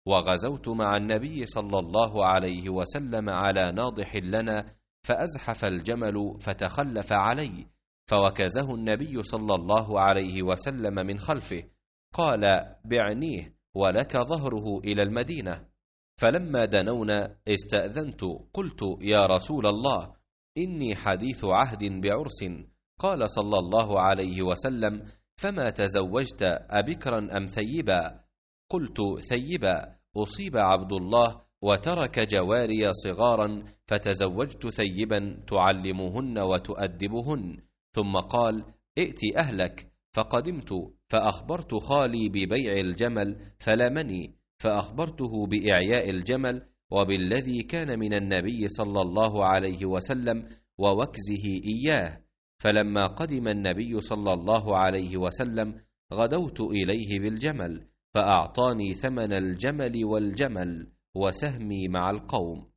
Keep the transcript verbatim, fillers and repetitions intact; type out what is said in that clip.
وغزوت مع النبي صلى الله عليه وسلم على ناضح لنا، فأزحف الجمل فتخلف علي، فوكزه النبي صلى الله عليه وسلم من خلفه، قال: بعنيه ولك ظهره إلى المدينة. فلما دنونا استأذنت، قلت: يا رسول الله، إني حديث عهد بعرس. قال صلى الله عليه وسلم: فما تزوجت أبكرا أم ثيبا؟ قلت: ثيبا، أصيب عبد الله وترك جواري صغارا، فتزوجت ثيبا تعلمهن وتؤدبهن. ثم قال: ائت أهلك. فقدمت فأخبرت خالي ببيع الجمل فلمني، فأخبرته بإعياء الجمل وبالذي كان من النبي صلى الله عليه وسلم ووكزه إياه. فلما قدم النبي صلى الله عليه وسلم غدوت إليه بالجمل، فأعطاني ثمن الجمل والجمل وسهمي مع القوم.